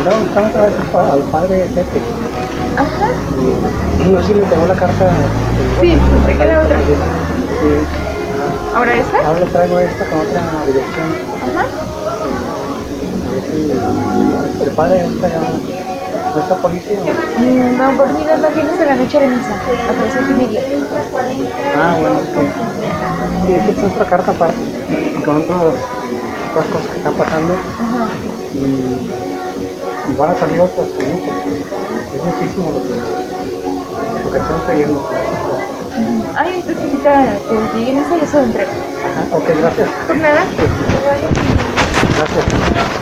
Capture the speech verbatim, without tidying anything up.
andaba buscando otra vez al pa- al padre Pepe. Ajá. Y no sé si le tengo la carta. Sí, pues te queda otra. Sí. ¿Ahora esta? Ahora le traigo esta con otra dirección. Ajá. A ver si el padre ahorita ya no está policía. Mm, No, por mí no vienes a la noche de misa, a las siete y media. Ah, bueno, es que, sí, es que es otra carta aparte, con otras, otras cosas que están pasando Ajá. y, y van a salir otras también, porque es muchísimo lo que, lo que estamos pidiendo. Ay, entonces ahorita que llegue misa ya se lo entrego. Ajá, ok, gracias. Por nada. Gracias.